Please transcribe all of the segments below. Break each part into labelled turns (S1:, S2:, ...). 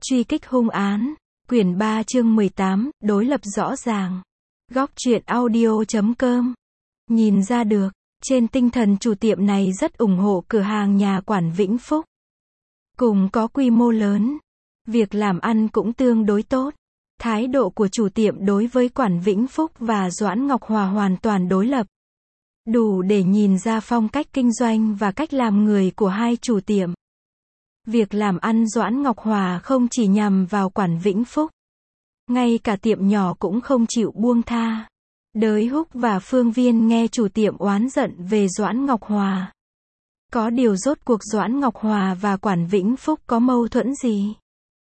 S1: Truy kích hung án, quyển 3 chương 18, đối lập rõ ràng. Góc truyện audio.com. Nhìn ra được, trên tinh thần chủ tiệm này rất ủng hộ cửa hàng nhà quản Vĩnh Phúc. Cùng có quy mô lớn, việc làm ăn cũng tương đối tốt. Thái độ của chủ tiệm đối với quản Vĩnh Phúc và Doãn Ngọc Hòa hoàn toàn đối lập. Đủ để nhìn ra phong cách kinh doanh và cách làm người của hai chủ tiệm. Việc làm ăn Doãn Ngọc Hòa không chỉ nhằm vào quản Vĩnh Phúc. Ngay cả tiệm nhỏ cũng không chịu buông tha. Đới Húc và Phương Viên nghe chủ tiệm oán giận về Doãn Ngọc Hòa. Có điều rốt cuộc Doãn Ngọc Hòa và quản Vĩnh Phúc có mâu thuẫn gì?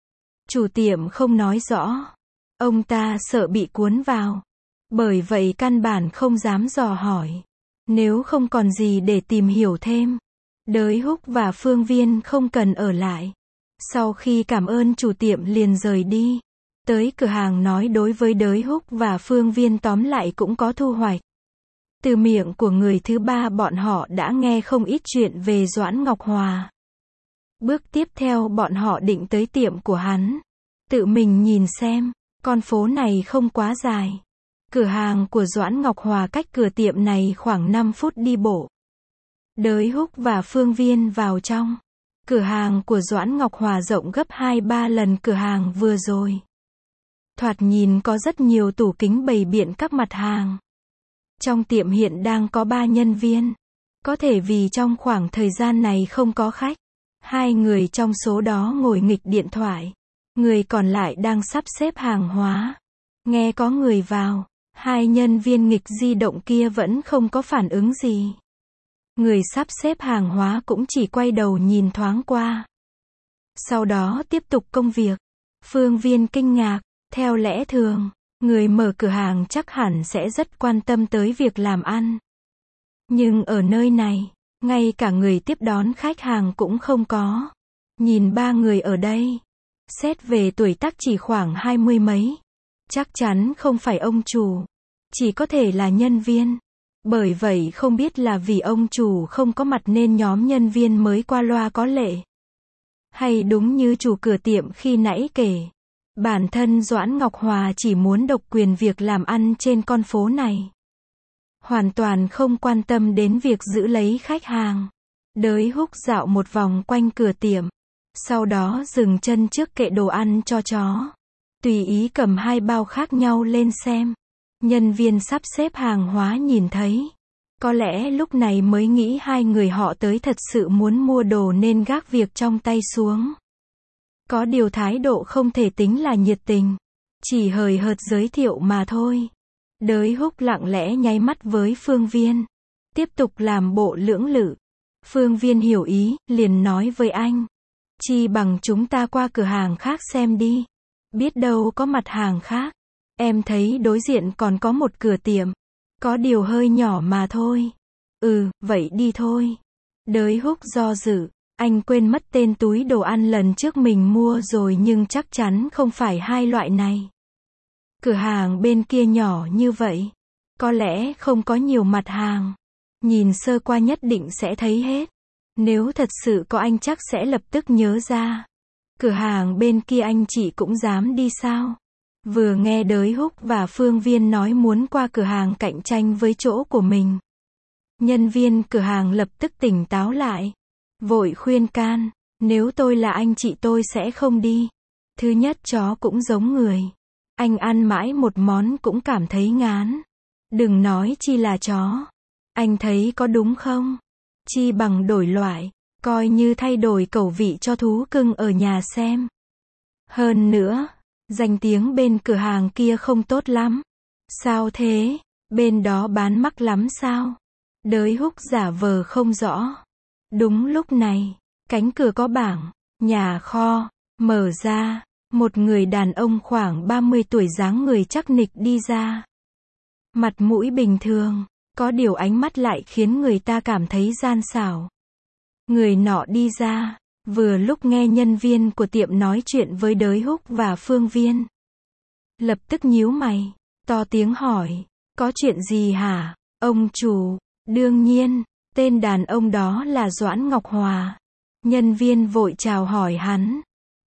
S1: Chủ tiệm không nói rõ. Ông ta sợ bị cuốn vào. Bởi vậy căn bản không dám dò hỏi. Nếu không còn gì để tìm hiểu thêm, Đới Húc và Phương Viên không cần ở lại. Sau khi cảm ơn chủ tiệm liền rời đi. Tới cửa hàng nói đối với Đới Húc và Phương Viên tóm lại cũng có thu hoạch. Từ miệng của người thứ ba bọn họ đã nghe không ít chuyện về Doãn Ngọc Hòa. Bước tiếp theo bọn họ định tới tiệm của hắn. Tự mình nhìn xem, con phố này không quá dài. Cửa hàng của Doãn Ngọc Hòa cách cửa tiệm này khoảng 5 phút đi bộ. Đới Húc và Phương Viên vào trong. Cửa hàng của Doãn Ngọc Hòa rộng gấp 2-3 lần cửa hàng vừa rồi. Thoạt nhìn có rất nhiều tủ kính bày biện các mặt hàng. Trong tiệm hiện đang có 3 nhân viên. Có thể vì trong khoảng thời gian này không có khách. 2 người trong số đó ngồi nghịch điện thoại. Người còn lại đang sắp xếp hàng hóa. Nghe có người vào. 2 nhân viên nghịch di động kia vẫn không có phản ứng gì. Người sắp xếp hàng hóa cũng chỉ quay đầu nhìn thoáng qua. Sau đó tiếp tục công việc. Phương Viên kinh ngạc. Theo lẽ thường, người mở cửa hàng chắc hẳn sẽ rất quan tâm tới việc làm ăn. Nhưng ở nơi này, ngay cả người tiếp đón khách hàng cũng không có. Nhìn 3 người ở đây. Xét về tuổi tác chỉ khoảng 20 mấy. Chắc chắn không phải ông chủ. Chỉ có thể là nhân viên. Bởi vậy không biết là vì ông chủ không có mặt nên nhóm nhân viên mới qua loa có lệ. Hay đúng như chủ cửa tiệm khi nãy kể. Bản thân Doãn Ngọc Hòa chỉ muốn độc quyền việc làm ăn trên con phố này. Hoàn toàn không quan tâm đến việc giữ lấy khách hàng. Đới Húc dạo một vòng quanh cửa tiệm. Sau đó dừng chân trước kệ đồ ăn cho chó. Tùy ý cầm 2 bao khác nhau lên xem. Nhân viên sắp xếp hàng hóa nhìn thấy. Có lẽ lúc này mới nghĩ 2 người họ tới thật sự muốn mua đồ nên gác việc trong tay xuống. Có điều thái độ không thể tính là nhiệt tình. Chỉ hời hợt giới thiệu mà thôi. Đới Húc lặng lẽ nháy mắt với Phương Viên. Tiếp tục làm bộ lưỡng lự. Phương Viên hiểu ý, liền nói với anh. Chi bằng chúng ta qua cửa hàng khác xem đi. Biết đâu có mặt hàng khác. Em thấy đối diện còn có một cửa tiệm. Có điều hơi nhỏ mà thôi. Vậy đi thôi. Đới Húc do dự. Anh quên mất tên túi đồ ăn lần trước mình mua rồi nhưng chắc chắn không phải 2 loại này. Cửa hàng bên kia nhỏ như vậy. Có lẽ không có nhiều mặt hàng. Nhìn sơ qua nhất định sẽ thấy hết. Nếu thật sự có anh chắc sẽ lập tức nhớ ra. Cửa hàng bên kia anh chị cũng dám đi sao? Vừa nghe Đới Húc và Phương Viên nói muốn qua cửa hàng cạnh tranh với chỗ của mình. Nhân viên cửa hàng lập tức tỉnh táo lại. Vội khuyên can, nếu tôi là anh chị tôi sẽ không đi. Thứ nhất chó cũng giống người. Anh ăn mãi một món cũng cảm thấy ngán. Đừng nói chi là chó. Anh thấy có đúng không? Chi bằng đổi loại, coi như thay đổi khẩu vị cho thú cưng ở nhà xem. Hơn nữa, danh tiếng bên cửa hàng kia không tốt lắm. Sao thế? Bên đó bán mắc lắm sao? Đới Húc giả vờ không rõ. Đúng lúc này, cánh cửa có bảng, nhà kho, mở ra, một người đàn ông khoảng 30 tuổi dáng người chắc nịch đi ra. Mặt mũi bình thường, có điều ánh mắt lại khiến người ta cảm thấy gian xảo. Người nọ đi ra, vừa lúc nghe nhân viên của tiệm nói chuyện với Đới Húc và Phương Viên. Lập tức nhíu mày, to tiếng hỏi, có chuyện gì hả, ông chủ? Đương nhiên. Tên đàn ông đó là Doãn Ngọc Hòa. Nhân viên vội chào hỏi hắn.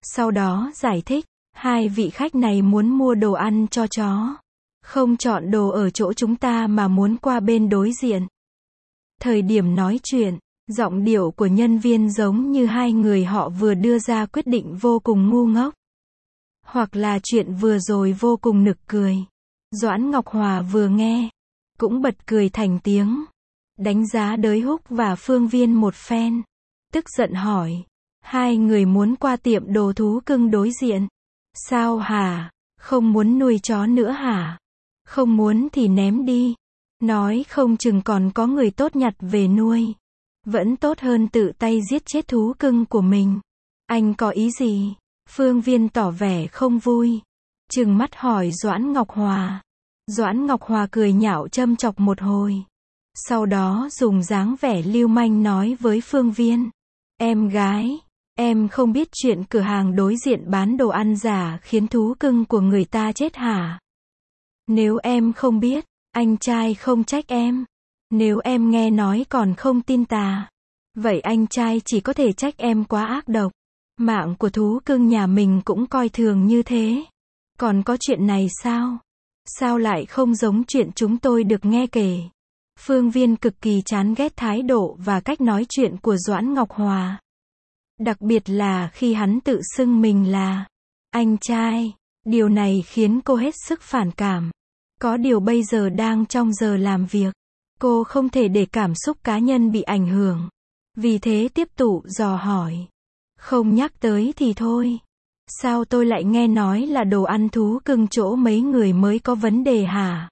S1: Sau đó giải thích, hai vị khách này muốn mua đồ ăn cho chó. Không chọn đồ ở chỗ chúng ta mà muốn qua bên đối diện. Thời điểm nói chuyện, giọng điệu của nhân viên giống như hai người họ vừa đưa ra quyết định vô cùng ngu ngốc. Hoặc là chuyện vừa rồi vô cùng nực cười. Doãn Ngọc Hòa vừa nghe, cũng bật cười thành tiếng. Đánh giá Đới Húc và Phương Viên một phen. Tức giận hỏi, hai người muốn qua tiệm đồ thú cưng đối diện. Sao hả? Không muốn nuôi chó nữa hả? Không muốn thì ném đi. Nói không chừng còn có người tốt nhặt về nuôi. Vẫn tốt hơn tự tay giết chết thú cưng của mình. Anh có ý gì? Phương Viên tỏ vẻ không vui. Trừng mắt hỏi Doãn Ngọc Hòa. Doãn Ngọc Hòa cười nhạo châm chọc một hồi. Sau đó dùng dáng vẻ lưu manh nói với Phương Viên. Em gái, em không biết chuyện cửa hàng đối diện bán đồ ăn giả khiến thú cưng của người ta chết hả? Nếu em không biết, anh trai không trách em. Nếu em nghe nói còn không tin tà, vậy anh trai chỉ có thể trách em quá ác độc. Mạng của thú cưng nhà mình cũng coi thường như thế. Còn có chuyện này sao? Sao lại không giống chuyện chúng tôi được nghe kể? Phương Viên cực kỳ chán ghét thái độ và cách nói chuyện của Doãn Ngọc Hòa. Đặc biệt là khi hắn tự xưng mình là anh trai. Điều này khiến cô hết sức phản cảm. Có điều bây giờ đang trong giờ làm việc. Cô không thể để cảm xúc cá nhân bị ảnh hưởng. Vì thế tiếp tục dò hỏi. Không nhắc tới thì thôi. Sao tôi lại nghe nói là đồ ăn thú cưng chỗ mấy người mới có vấn đề hả?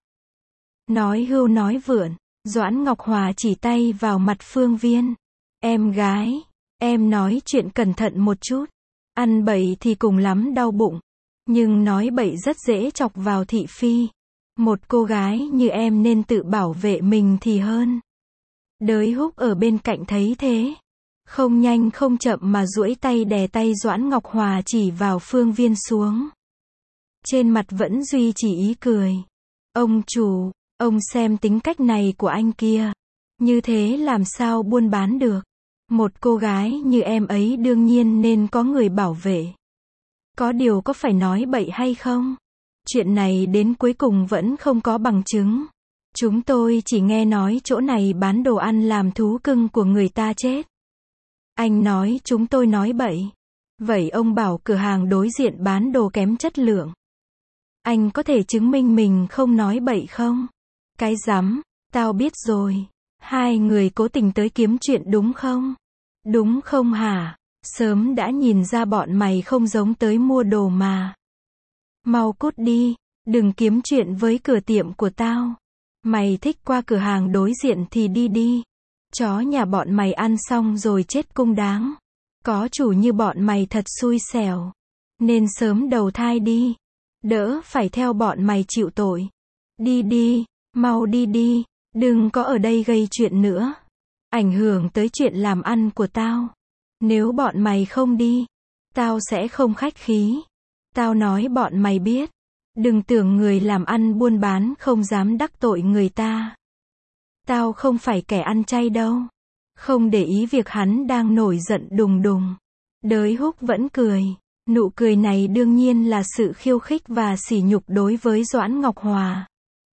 S1: Nói hưu nói vượn, Doãn Ngọc Hòa chỉ tay vào mặt Phương Viên. Em gái, em nói chuyện cẩn thận một chút. Ăn bậy thì cùng lắm đau bụng. Nhưng nói bậy rất dễ chọc vào thị phi. Một cô gái như em nên tự bảo vệ mình thì hơn. Đới Húc ở bên cạnh thấy thế. Không nhanh không chậm mà duỗi tay đè tay Doãn Ngọc Hòa chỉ vào Phương Viên xuống. Trên mặt vẫn duy trì ý cười. Ông chủ, ông xem tính cách này của anh kia. Như thế làm sao buôn bán được. Một cô gái như em ấy đương nhiên nên có người bảo vệ. Có điều có phải nói bậy hay không? Chuyện này đến cuối cùng vẫn không có bằng chứng. Chúng tôi chỉ nghe nói chỗ này bán đồ ăn làm thú cưng của người ta chết. Anh nói chúng tôi nói bậy. Vậy ông bảo cửa hàng đối diện bán đồ kém chất lượng. Anh có thể chứng minh mình không nói bậy không? Cái rắm, tao biết rồi. Hai người cố tình tới kiếm chuyện đúng không? Đúng không hả? Sớm đã nhìn ra bọn mày không giống tới mua đồ mà. Mau cút đi, đừng kiếm chuyện với cửa tiệm của tao. Mày thích qua cửa hàng đối diện thì đi đi. Chó nhà bọn mày ăn xong rồi chết cung đáng. Có chủ như bọn mày thật xui xẻo. Nên sớm đầu thai đi. Đỡ phải theo bọn mày chịu tội. Đi đi, mau đi đi, đừng có ở đây gây chuyện nữa. Ảnh hưởng tới chuyện làm ăn của tao. Nếu bọn mày không đi, tao sẽ không khách khí. Tao nói bọn mày biết. Đừng tưởng người làm ăn buôn bán không dám đắc tội người ta. Tao không phải kẻ ăn chay đâu. Không để ý việc hắn đang nổi giận đùng đùng. Đới Húc vẫn cười. Nụ cười này đương nhiên là sự khiêu khích và sỉ nhục đối với Doãn Ngọc Hòa.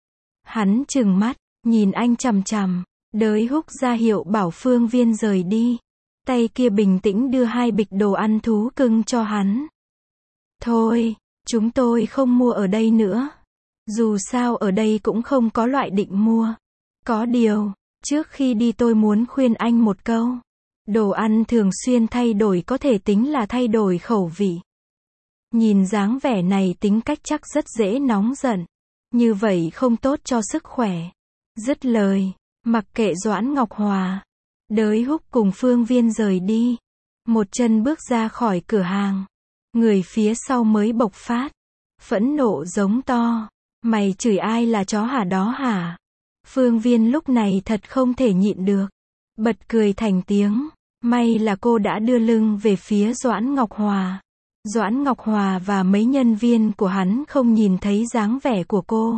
S1: Hắn trừng mắt, nhìn anh chằm chằm. Đới Húc ra hiệu bảo Phương Viên rời đi. Tay kia bình tĩnh đưa hai bịch đồ ăn thú cưng cho hắn. Thôi, chúng tôi không mua ở đây nữa. Dù sao ở đây cũng không có loại định mua. Có điều, trước khi đi tôi muốn khuyên anh một câu. Đồ ăn thường xuyên thay đổi có thể tính là thay đổi khẩu vị. Nhìn dáng vẻ này tính cách chắc rất dễ nóng giận. Như vậy không tốt cho sức khỏe. Dứt lời, mặc kệ Doãn Ngọc Hòa. Đới Húc cùng Phương Viên rời đi. Một chân bước ra khỏi cửa hàng. Người phía sau mới bộc phát. Phẫn nộ giống to. Mày chửi ai là chó hả đó hả? Phương Viên lúc này thật không thể nhịn được. Bật cười thành tiếng. May là cô đã đưa lưng về phía Doãn Ngọc Hòa. Doãn Ngọc Hòa và mấy nhân viên của hắn không nhìn thấy dáng vẻ của cô.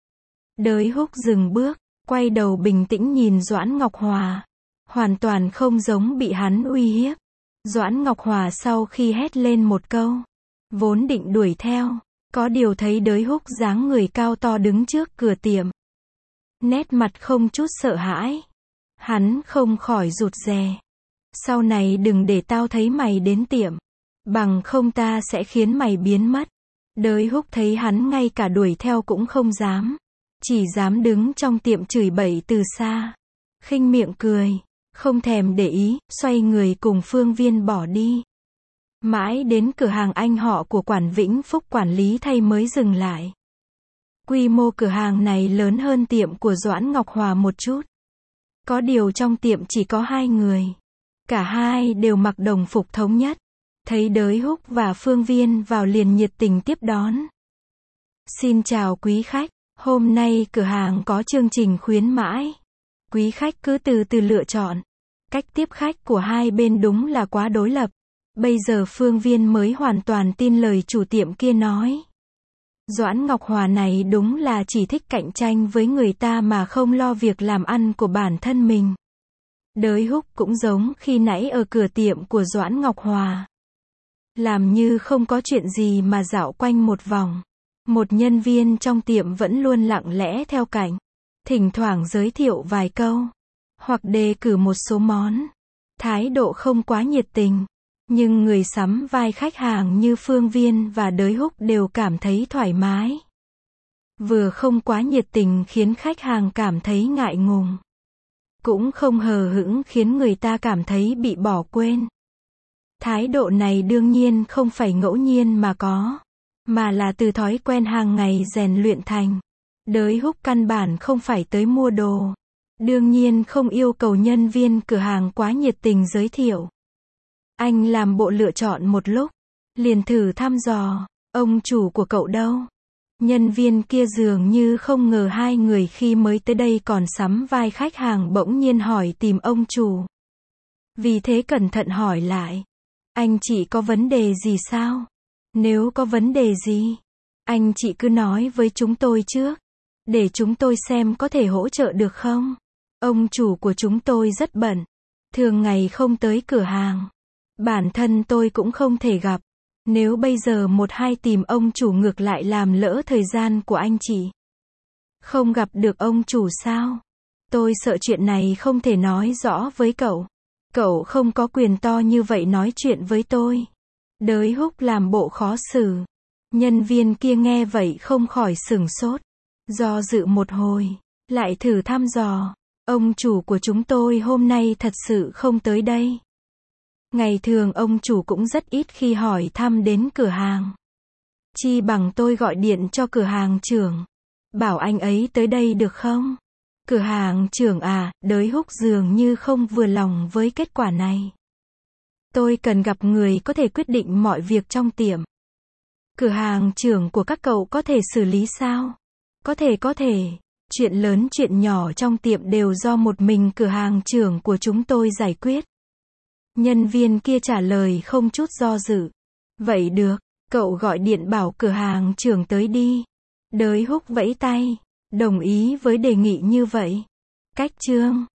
S1: Đới Húc dừng bước, quay đầu bình tĩnh nhìn Doãn Ngọc Hòa. Hoàn toàn không giống bị hắn uy hiếp. Doãn Ngọc Hòa sau khi hét lên một câu, vốn định đuổi theo, có điều thấy Đới Húc dáng người cao to đứng trước cửa tiệm. Nét mặt không chút sợ hãi. Hắn không khỏi rụt rè. Sau này đừng để tao thấy mày đến tiệm. Bằng không ta sẽ khiến mày biến mất. Đới Húc thấy hắn ngay cả đuổi theo cũng không dám. Chỉ dám đứng trong tiệm chửi bậy từ xa. Khinh miệng cười. Không thèm để ý, xoay người cùng Phương Viên bỏ đi. Mãi đến cửa hàng anh họ của quản Vĩnh Phúc quản lý thay mới dừng lại. Quy mô cửa hàng này lớn hơn tiệm của Doãn Ngọc Hòa một chút. Có điều trong tiệm chỉ có 2 người. Cả hai đều mặc đồng phục thống nhất. Thấy Đới Húc và Phương Viên vào liền nhiệt tình tiếp đón. Xin chào quý khách, hôm nay cửa hàng có chương trình khuyến mãi. Quý khách cứ từ từ lựa chọn. Cách tiếp khách của hai bên đúng là quá đối lập. Bây giờ Phương Viên mới hoàn toàn tin lời chủ tiệm kia nói. Doãn Ngọc Hòa này đúng là chỉ thích cạnh tranh với người ta mà không lo việc làm ăn của bản thân mình. Đới Húc cũng giống khi nãy ở cửa tiệm của Doãn Ngọc Hòa. Làm như không có chuyện gì mà dạo quanh một vòng. Một nhân viên trong tiệm vẫn luôn lặng lẽ theo cạnh. Thỉnh thoảng giới thiệu vài câu. Hoặc đề cử một số món. Thái độ không quá nhiệt tình. Nhưng người sắm vai khách hàng như Phương Viên và Đới Húc đều cảm thấy thoải mái. Vừa không quá nhiệt tình khiến khách hàng cảm thấy ngại ngùng. Cũng không hờ hững khiến người ta cảm thấy bị bỏ quên. Thái độ này đương nhiên không phải ngẫu nhiên mà có. Mà là từ thói quen hàng ngày rèn luyện thành. Đới Húc căn bản không phải tới mua đồ. Đương nhiên không yêu cầu nhân viên cửa hàng quá nhiệt tình giới thiệu. Anh làm bộ lựa chọn một lúc. Liền thử thăm dò. Ông chủ của cậu đâu? Nhân viên kia dường như không ngờ hai người khi mới tới đây còn sắm vai khách hàng bỗng nhiên hỏi tìm ông chủ. Vì thế cẩn thận hỏi lại. Anh chị có vấn đề gì sao? Nếu có vấn đề gì, anh chị cứ nói với chúng tôi trước. Để chúng tôi xem có thể hỗ trợ được không? Ông chủ của chúng tôi rất bận. Thường ngày không tới cửa hàng. Bản thân tôi cũng không thể gặp. Nếu bây giờ một hai tìm ông chủ ngược lại làm lỡ thời gian của anh chị. Không gặp được ông chủ sao? Tôi sợ chuyện này không thể nói rõ với cậu. Cậu không có quyền to như vậy nói chuyện với tôi. Đới Húc làm bộ khó xử. Nhân viên kia nghe vậy không khỏi sửng sốt. Do dự một hồi. Lại thử thăm dò. Ông chủ của chúng tôi hôm nay thật sự không tới đây. Ngày thường ông chủ cũng rất ít khi hỏi thăm đến cửa hàng. Chi bằng tôi gọi điện cho cửa hàng trưởng. Bảo anh ấy tới đây được không? Cửa hàng trưởng à, Đới Húc dường như không vừa lòng với kết quả này. Tôi cần gặp người có thể quyết định mọi việc trong tiệm. Cửa hàng trưởng của các cậu có thể xử lý sao? Có thể. Chuyện lớn chuyện nhỏ trong tiệm đều do một mình cửa hàng trưởng của chúng tôi giải quyết. Nhân viên kia trả lời không chút do dự. Vậy được, cậu gọi điện bảo cửa hàng trưởng tới đi. Đới Húc vẫy tay, đồng ý với đề nghị như vậy. Cách chương